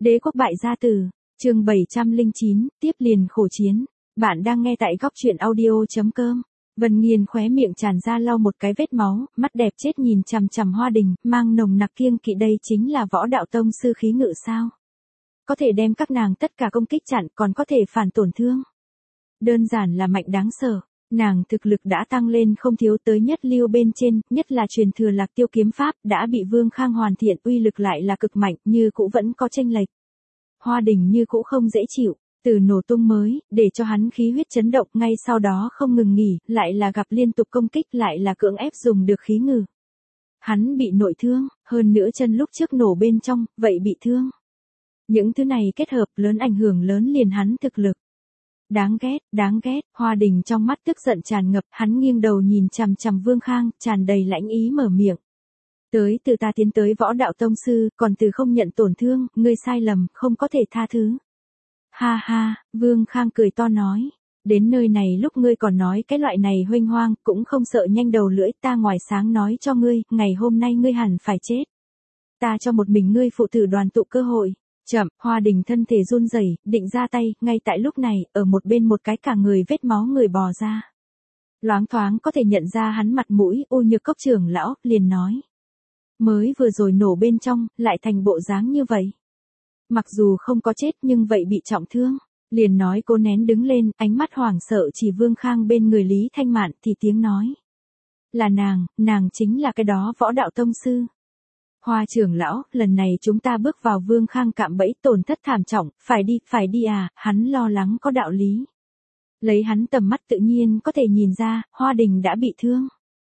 Đế quốc bại gia tử, chương 709, tiếp liền khổ chiến. Bạn đang nghe tại góc truyện audio.com. Vân Nghiên khóe miệng tràn ra lau một cái vết máu, mắt đẹp chết nhìn chằm chằm Hoa Đình, mang nồng nặc kiêng kỵ. Đây chính là võ đạo tông sư khí ngự sao? Có thể đem các nàng tất cả công kích chặn, còn có thể phản tổn thương. Đơn giản là mạnh đáng sợ. Nàng thực lực đã tăng lên không thiếu, tới nhất lưu bên trên, nhất là truyền thừa Lạc Tiêu kiếm pháp, đã bị Vương Khang hoàn thiện, uy lực lại là cực mạnh, như cũ vẫn có chênh lệch. Hoa Đình như cũ không dễ chịu, từ nổ tung mới, để cho hắn khí huyết chấn động, ngay sau đó không ngừng nghỉ, lại là gặp liên tục công kích, lại là cưỡng ép dùng được khí ngự. Hắn bị nội thương, hơn nữa chân lúc trước nổ bên trong, vậy bị thương. Những thứ này kết hợp lớn ảnh hưởng lớn liền hắn thực lực. Đáng ghét, Hoa Đình trong mắt tức giận tràn ngập, hắn nghiêng đầu nhìn chằm chằm Vương Khang, tràn đầy lãnh ý mở miệng. Từ ta tiến tới võ đạo tông sư, còn từ không nhận tổn thương, ngươi sai lầm, không có thể tha thứ. Ha ha, Vương Khang cười to nói. Đến nơi này lúc ngươi còn nói cái loại này huênh hoang, cũng không sợ nhanh đầu lưỡi, ta ngoài sáng nói cho ngươi, ngày hôm nay ngươi hẳn phải chết. Ta cho một mình ngươi phụ tử đoàn tụ cơ hội. Chậm, Hoa Đình thân thể run rẩy, định ra tay, ngay tại lúc này, ở một bên một cái cả người vết máu người bò ra. Loáng thoáng có thể nhận ra hắn mặt mũi, Ô Nhược Cốc trưởng lão, liền nói. Mới vừa rồi nổ bên trong, lại thành bộ dáng như vậy. Mặc dù không có chết nhưng vậy bị trọng thương, liền nói cô nén đứng lên, ánh mắt hoảng sợ chỉ Vương Khang bên người Lý Thanh Mạn thì tiếng nói. Là nàng chính là cái đó võ đạo tông sư. Hoa trưởng lão, lần này chúng ta bước vào Vương Khang cạm bẫy, tổn thất thảm trọng, phải đi à, hắn lo lắng có đạo lý. Lấy hắn tầm mắt tự nhiên có thể nhìn ra, Hoa Đình đã bị thương.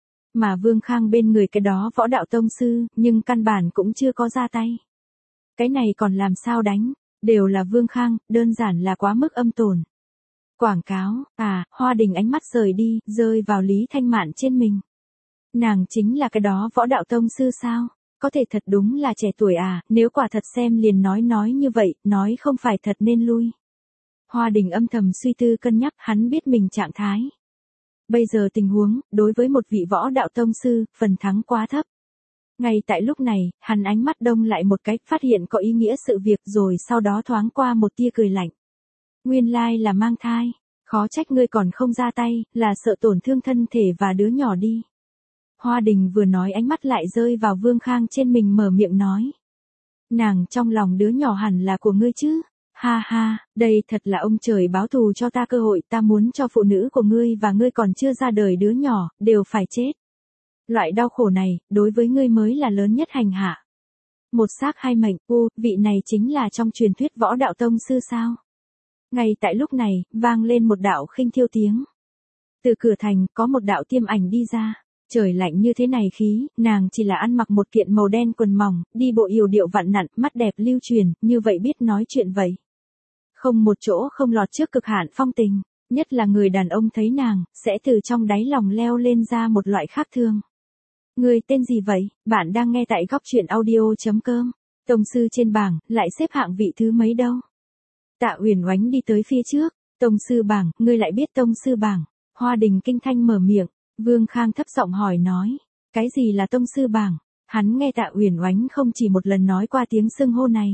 Mà Vương Khang bên người cái đó võ đạo tông sư, nhưng căn bản cũng chưa có ra tay. Cái này còn làm sao đánh, đều là Vương Khang, đơn giản là quá mức âm tổn. Quảng cáo, Hoa Đình ánh mắt rời đi, rơi vào Lý Thanh Mạn trên mình. Nàng chính là cái đó võ đạo tông sư sao? Có thể thật đúng là trẻ tuổi à, nếu quả thật xem liền nói như vậy, nói không phải thật nên lui. Hoa Đình âm thầm suy tư cân nhắc, hắn biết mình trạng thái. Bây giờ tình huống, đối với một vị võ đạo tông sư, phần thắng quá thấp. Ngay tại lúc này, hắn ánh mắt đông lại một cái, phát hiện có ý nghĩa sự việc rồi sau đó thoáng qua một tia cười lạnh. Nguyên lai là mang thai, khó trách ngươi còn không ra tay, là sợ tổn thương thân thể và đứa nhỏ đi. Hoa Đình vừa nói ánh mắt lại rơi vào Vương Khang trên mình mở miệng nói. Nàng trong lòng đứa nhỏ hẳn là của ngươi chứ. Ha ha, đây thật là ông trời báo thù cho ta cơ hội, ta muốn cho phụ nữ của ngươi và ngươi còn chưa ra đời đứa nhỏ, đều phải chết. Loại đau khổ này, đối với ngươi mới là lớn nhất hành hạ. Một xác hai mệnh, vị này chính là trong truyền thuyết võ đạo tông sư sao? Ngay tại lúc này, vang lên một đạo khinh thiêu tiếng. Từ cửa thành, có một đạo tiêm ảnh đi ra. Trời lạnh như thế này khí, nàng chỉ là ăn mặc một kiện màu đen quần mỏng, đi bộ yểu điệu vặn nặn, mắt đẹp lưu truyền, như vậy biết nói chuyện vậy. Không một chỗ không lọt trước cực hạn phong tình, nhất là người đàn ông thấy nàng, sẽ từ trong đáy lòng leo lên ra một loại khác thương. Người tên gì vậy? Bạn đang nghe tại góc truyện audio.com. Tông sư trên bảng, lại xếp hạng vị thứ mấy đâu? Tạ Uyển Oánh đi tới phía trước. Tông sư bảng, ngươi lại biết tông sư bảng? Hoa Đình kinh thanh mở miệng. Vương Khang thấp giọng hỏi nói. Cái gì là tông sư bảng? Hắn nghe Tạ Uyển Oánh không chỉ một lần nói qua tiếng xưng hô này.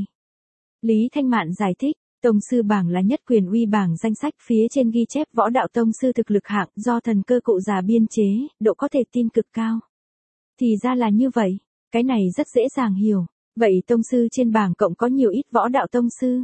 Lý Thanh Mạn giải thích. Tông sư bảng là nhất quyền uy bảng danh sách, phía trên ghi chép võ đạo tông sư thực lực hạng do thần cơ cụ già biên chế, độ có thể tin cực cao. Thì ra là như vậy, cái này rất dễ dàng hiểu. Vậy tông sư trên bảng cộng có nhiều ít võ đạo tông sư?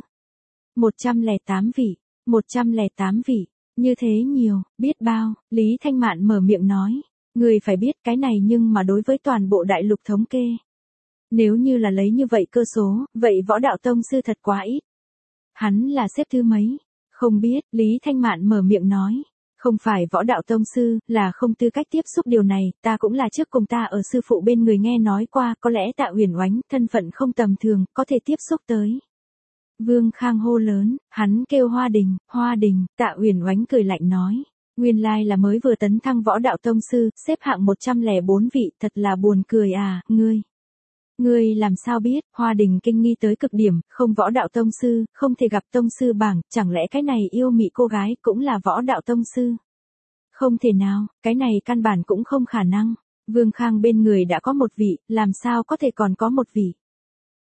108 vị, 108 vị, như thế nhiều, biết bao, Lý Thanh Mạn mở miệng nói. Người phải biết cái này nhưng mà đối với toàn bộ đại lục thống kê. Nếu như là lấy như vậy cơ số, vậy võ đạo tông sư thật quá ít. Hắn là xếp thứ mấy? Không biết, Lý Thanh Mạn mở miệng nói. Không phải võ đạo tông sư, là không tư cách tiếp xúc điều này, ta cũng là trước cùng ta ở sư phụ bên người nghe nói qua, có lẽ Tạ Uyển Oánh, thân phận không tầm thường, có thể tiếp xúc tới. Vương Khang hô lớn, hắn kêu Hoa Đình, Tạ Uyển Oánh cười lạnh nói. Nguyên lai là mới vừa tấn thăng võ đạo tông sư, xếp hạng 104 vị, thật là buồn cười à, Ngươi làm sao biết? Hoa Đình kinh nghi tới cực điểm, không võ đạo tông sư, không thể gặp tông sư bảng, chẳng lẽ cái này yêu mị cô gái cũng là võ đạo tông sư? Không thể nào, cái này căn bản cũng không khả năng. Vương Khang bên người đã có một vị, làm sao có thể còn có một vị?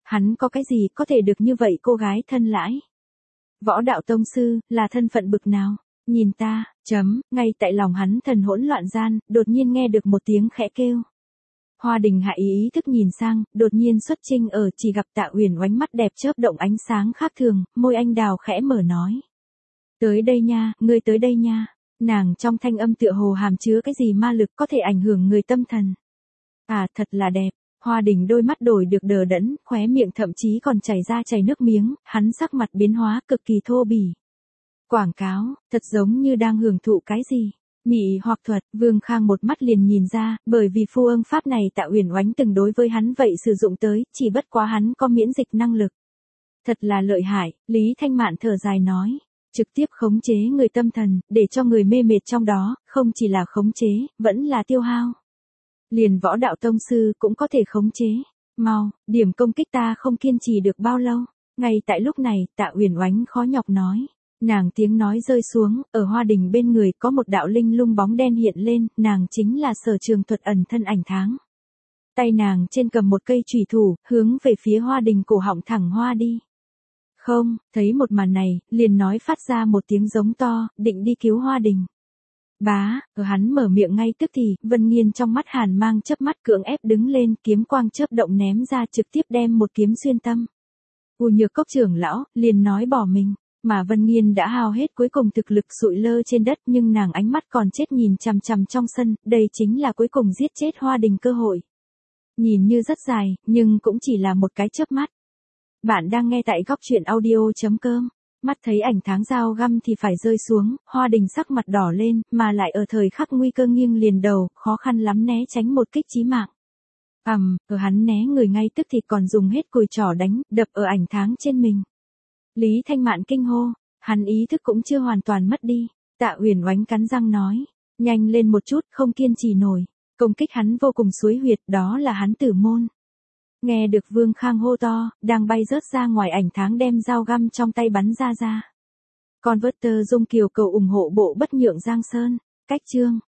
Hắn có cái gì có thể được như vậy cô gái thân lãi? Võ đạo tông sư, là thân phận bực nào? Nhìn ta, ngay tại lòng hắn thần hỗn loạn gian, đột nhiên nghe được một tiếng khẽ kêu. Hoa Đình hạ ý thức nhìn sang, đột nhiên xuất trinh ở chỉ gặp Tạ Uyển Oánh mắt đẹp chớp động ánh sáng khác thường, môi anh đào khẽ mở nói. Tới đây nha, ngươi tới đây nha. Nàng trong thanh âm tựa hồ hàm chứa cái gì ma lực có thể ảnh hưởng người tâm thần. À thật là đẹp. Hoa Đình đôi mắt đổi được đờ đẫn, khóe miệng thậm chí còn chảy nước miếng, hắn sắc mặt biến hóa cực kỳ thô bỉ. Quảng cáo, thật giống như đang hưởng thụ cái gì. Mị hoặc thuật, Vương Khang một mắt liền nhìn ra, bởi vì phu ưng pháp này Tạ Uyển Oánh từng đối với hắn vậy sử dụng tới, chỉ bất quá hắn có miễn dịch năng lực. Thật là lợi hại, Lý Thanh Mạn thở dài nói. Trực tiếp khống chế người tâm thần, để cho người mê mệt trong đó, không chỉ là khống chế, vẫn là tiêu hao. Liền võ đạo tông sư cũng có thể khống chế. Mau, điểm công kích ta không kiên trì được bao lâu. Ngay tại lúc này, Tạ Uyển Oánh khó nhọc nói. Nàng tiếng nói rơi xuống, ở Hoa Đình bên người có một đạo linh lung bóng đen hiện lên, nàng chính là Sở Trường Thuật ẩn thân Ảnh Tháng. Tay nàng trên cầm một cây chùy thủ, hướng về phía Hoa Đình cổ họng thẳng hoa đi. Không, thấy một màn này, liền nói phát ra một tiếng giống to, định đi cứu Hoa Đình. Bá, ở hắn mở miệng ngay tức thì, Vân Nghiên trong mắt hàn mang chớp mắt cưỡng ép đứng lên, kiếm quang chớp động ném ra trực tiếp đem một kiếm xuyên tâm. U Nhược Cốc trưởng lão, liền nói bỏ mình, mà Vân Nghiên đã hao hết cuối cùng thực lực sụi lơ trên đất nhưng nàng ánh mắt còn chết nhìn chằm chằm trong sân, đây chính là cuối cùng giết chết Hoa Đình cơ hội. Nhìn như rất dài, nhưng cũng chỉ là một cái chớp mắt. Bạn đang nghe tại góc truyện audio.com. Mắt thấy Ảnh Tháng dao găm thì phải rơi xuống, Hoa Đình sắc mặt đỏ lên, mà lại ở thời khắc nguy cơ nghiêng liền đầu, khó khăn lắm né tránh một kích chí mạng. Ở hắn né người ngay tức thì còn dùng hết cùi trỏ đánh, đập ở Ảnh Tháng trên mình. Lý Thanh Mạn kinh hô, hắn ý thức cũng chưa hoàn toàn mất đi. Tạ Uyển Oánh cắn răng nói, nhanh lên một chút, không kiên trì nổi. Công kích hắn vô cùng suối huyệt, đó là hắn tử môn. Nghe được Vương Khang hô to, đang bay rớt ra ngoài Ảnh Tháng đem dao găm trong tay bắn ra. Converter Dung Kiều cầu ủng hộ bộ Bất Nhượng Giang Sơn. Cách chương